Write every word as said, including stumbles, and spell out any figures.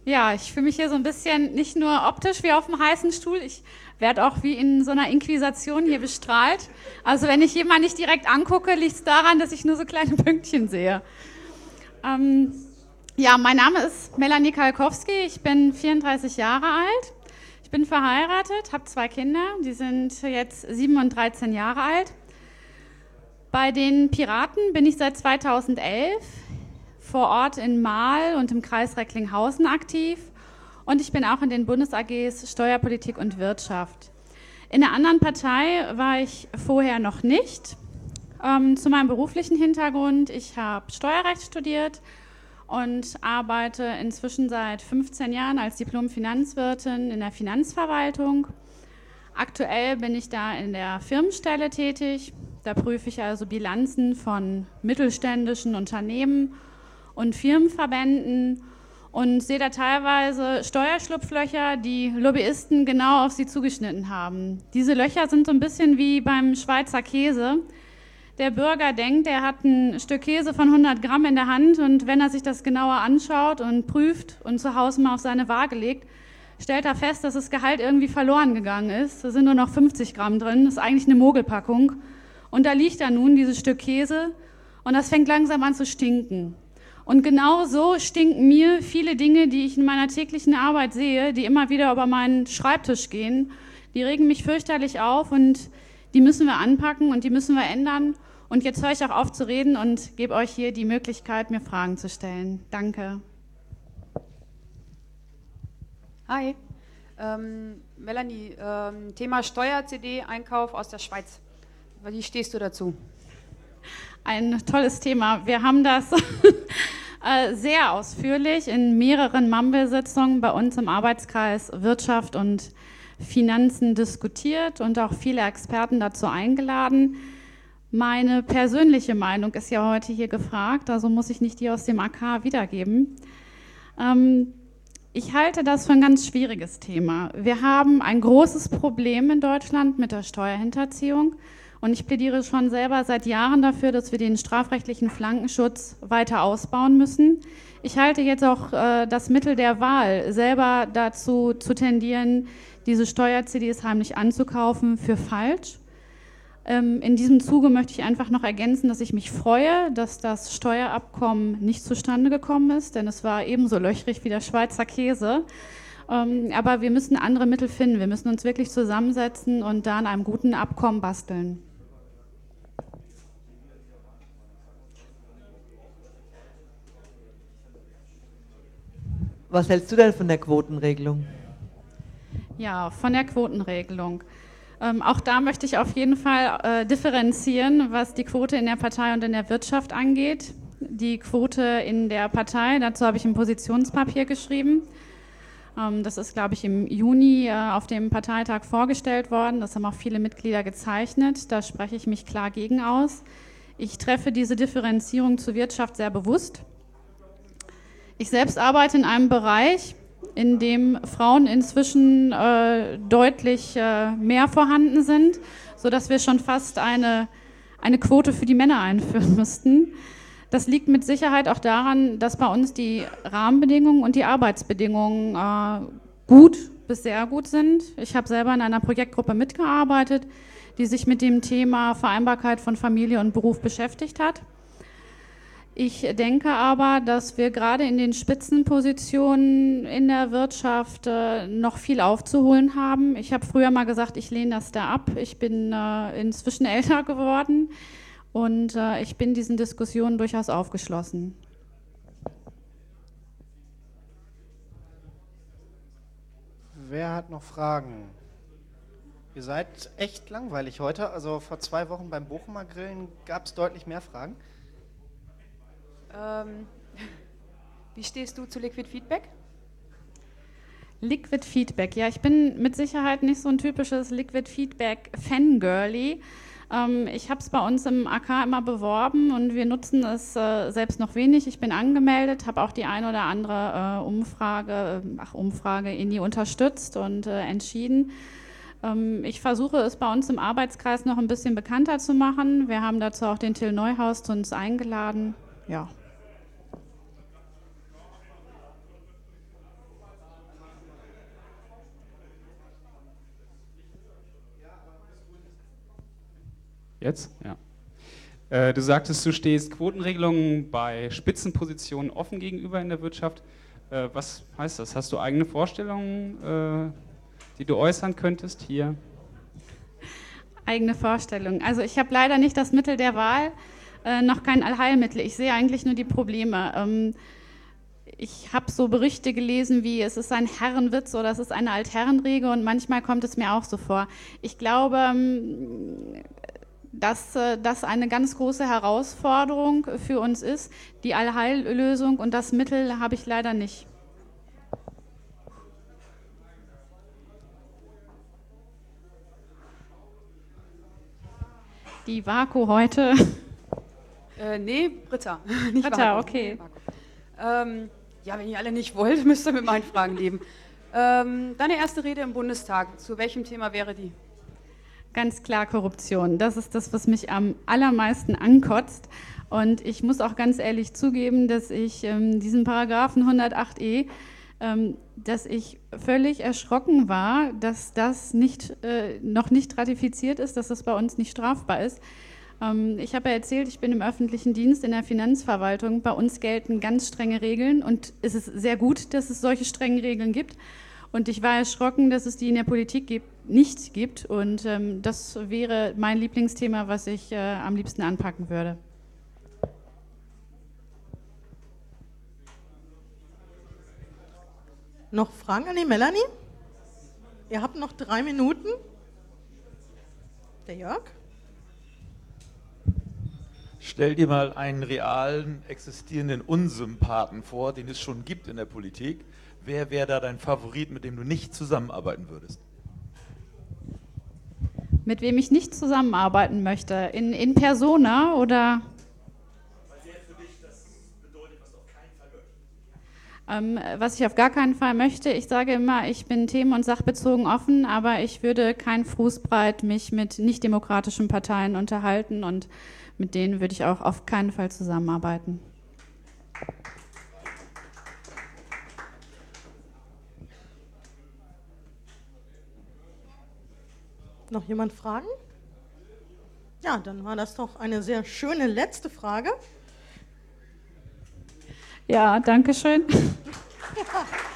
Ja, ich fühle mich hier so ein bisschen nicht nur optisch wie auf dem heißen Stuhl, ich werde auch wie in so einer Inquisition hier bestrahlt. Also wenn ich jemanden nicht direkt angucke, liegt es daran, dass ich nur so kleine Pünktchen sehe. Ähm, ja, mein Name ist Melanie Kalkowski, ich bin vierunddreißig Jahre alt. Ich bin verheiratet, habe zwei Kinder, die sind jetzt sieben und dreizehn Jahre alt. Bei den Piraten bin ich seit zweitausendelf vor Ort in Marl und im Kreis Recklinghausen aktiv und ich bin auch in den Bundes-A Gs Steuerpolitik und Wirtschaft. In einer anderen Partei war ich vorher noch nicht. Ähm, zu meinem beruflichen Hintergrund, ich habe Steuerrecht studiert und arbeite inzwischen seit fünfzehn Jahren als Diplom-Finanzwirtin in der Finanzverwaltung. Aktuell bin ich da in der Firmenstelle tätig. Da prüfe ich also Bilanzen von mittelständischen Unternehmen und Firmenverbänden und sehe da teilweise Steuerschlupflöcher, die Lobbyisten genau auf sie zugeschnitten haben. Diese Löcher sind so ein bisschen wie beim Schweizer Käse. Der Bürger denkt, er hat ein Stück Käse von hundert Gramm in der Hand und wenn er sich das genauer anschaut und prüft und zu Hause mal auf seine Waage legt, stellt er fest, dass das Gehalt irgendwie verloren gegangen ist. Da sind nur noch fünfzig Gramm drin, das ist eigentlich eine Mogelpackung. Und da liegt da nun dieses Stück Käse und das fängt langsam an zu stinken. Und genau so stinken mir viele Dinge, die ich in meiner täglichen Arbeit sehe, die immer wieder über meinen Schreibtisch gehen. Die regen mich fürchterlich auf und die müssen wir anpacken und die müssen wir ändern. Und jetzt höre ich auch auf zu reden und gebe euch hier die Möglichkeit, mir Fragen zu stellen. Danke. Hi, ähm, Melanie, ähm, Thema Steuer-C D-Einkauf aus der Schweiz. Wie stehst du dazu? Ein tolles Thema. Wir haben das sehr ausführlich in mehreren Mumble-Sitzungen bei uns im Arbeitskreis Wirtschaft und Finanzen diskutiert und auch viele Experten dazu eingeladen. Meine persönliche Meinung ist ja heute hier gefragt, also muss ich nicht die aus dem A K wiedergeben. Ähm, ich halte das für ein ganz schwieriges Thema. Wir haben ein großes Problem in Deutschland mit der Steuerhinterziehung. Und ich plädiere schon selber seit Jahren dafür, dass wir den strafrechtlichen Flankenschutz weiter ausbauen müssen. Ich halte jetzt auch äh, das Mittel der Wahl, selber dazu zu tendieren, diese Steuer-C Ds heimlich anzukaufen, für falsch. Ähm, in diesem Zuge möchte ich einfach noch ergänzen, dass ich mich freue, dass das Steuerabkommen nicht zustande gekommen ist, denn es war ebenso löchrig wie der Schweizer Käse. Ähm, aber wir müssen andere Mittel finden. Wir müssen uns wirklich zusammensetzen und da an einem guten Abkommen basteln. Was hältst du denn von der Quotenregelung? Ja, von der Quotenregelung. Ähm, auch da möchte ich auf jeden Fall äh, differenzieren, was die Quote in der Partei und in der Wirtschaft angeht. Die Quote in der Partei, dazu habe ich ein Positionspapier geschrieben. Ähm, das ist, glaube ich, im Juni äh, auf dem Parteitag vorgestellt worden. Das haben auch viele Mitglieder gezeichnet. Da spreche ich mich klar gegen aus. Ich treffe diese Differenzierung zur Wirtschaft sehr bewusst. Ich selbst arbeite in einem Bereich, in dem Frauen inzwischen äh, deutlich äh, mehr vorhanden sind, sodass wir schon fast eine, eine Quote für die Männer einführen müssten. Das liegt mit Sicherheit auch daran, dass bei uns die Rahmenbedingungen und die Arbeitsbedingungen äh, gut bis sehr gut sind. Ich habe selber in einer Projektgruppe mitgearbeitet, die sich mit dem Thema Vereinbarkeit von Familie und Beruf beschäftigt hat. Ich denke aber, dass wir gerade in den Spitzenpositionen in der Wirtschaft äh, noch viel aufzuholen haben. Ich habe früher mal gesagt, ich lehne das da ab. Ich bin äh, inzwischen älter geworden und äh, ich bin diesen Diskussionen durchaus aufgeschlossen. Wer hat noch Fragen? Ihr seid echt langweilig heute. Also vor zwei Wochen beim Bochumer Grillen gab es deutlich mehr Fragen. Ähm, wie stehst du zu Liquid Feedback? Liquid Feedback, ja, ich bin mit Sicherheit nicht so ein typisches Liquid Feedback Fangirly. Ähm, ich habe es bei uns im A K immer beworben und wir nutzen es äh, selbst noch wenig. Ich bin angemeldet, habe auch die ein oder andere äh, Umfrage, ach Umfrage I N I unterstützt und äh, entschieden. Ähm, ich versuche es bei uns im Arbeitskreis noch ein bisschen bekannter zu machen. Wir haben dazu auch den Till Neuhaus zu uns eingeladen. Ja. Jetzt? Ja. Äh, du sagtest, du stehst Quotenregelungen bei Spitzenpositionen offen gegenüber in der Wirtschaft. Äh, was heißt das? Hast du eigene Vorstellungen, äh, die du äußern könntest hier? Eigene Vorstellungen. Also ich habe leider nicht das Mittel der Wahl, äh, noch kein Allheilmittel. Ich sehe eigentlich nur die Probleme. Ähm, ich habe so Berichte gelesen wie, es ist ein Herrenwitz oder es ist eine Altherrenregel und manchmal kommt es mir auch so vor. Ich glaube, ähm, dass äh, das eine ganz große Herausforderung für uns ist, die Allheillösung, und das Mittel habe ich leider nicht. Die Vaku heute. Äh, nee, Britta. Nicht Britta, Vaku. okay. Ähm, ja, wenn ihr alle nicht wollt, müsst ihr mit meinen Fragen leben. Ähm, deine erste Rede im Bundestag, zu welchem Thema wäre die? Ganz klar Korruption. Das ist das, was mich am allermeisten ankotzt. Und ich muss auch ganz ehrlich zugeben, dass ich ähm, diesen Paragraphen hundertacht e, ähm, dass ich völlig erschrocken war, dass das nicht, äh, noch nicht ratifiziert ist, dass das bei uns nicht strafbar ist. Ähm, ich habe ja erzählt, ich bin im öffentlichen Dienst in der Finanzverwaltung. Bei uns gelten ganz strenge Regeln und es ist sehr gut, dass es solche strengen Regeln gibt. Und ich war erschrocken, dass es die in der Politik gibt, nicht gibt. Und ähm, das wäre mein Lieblingsthema, was ich äh, am liebsten anpacken würde. Noch Fragen an die Melanie? Ihr habt noch drei Minuten. Der Jörg? Stell dir mal einen realen, existierenden Unsympathen vor, den es schon gibt in der Politik. Wer wäre da dein Favorit, mit dem du nicht zusammenarbeiten würdest? Mit wem ich nicht zusammenarbeiten möchte? In, in Persona oder? Ähm, was ich auf gar keinen Fall möchte, ich sage immer, ich bin themen- und sachbezogen offen, aber ich würde kein Fußbreit mich mit nicht-demokratischen Parteien unterhalten und mit denen würde ich auch auf keinen Fall zusammenarbeiten. Noch jemand Fragen? Ja, dann war das doch eine sehr schöne letzte Frage. Ja, danke schön. Ja.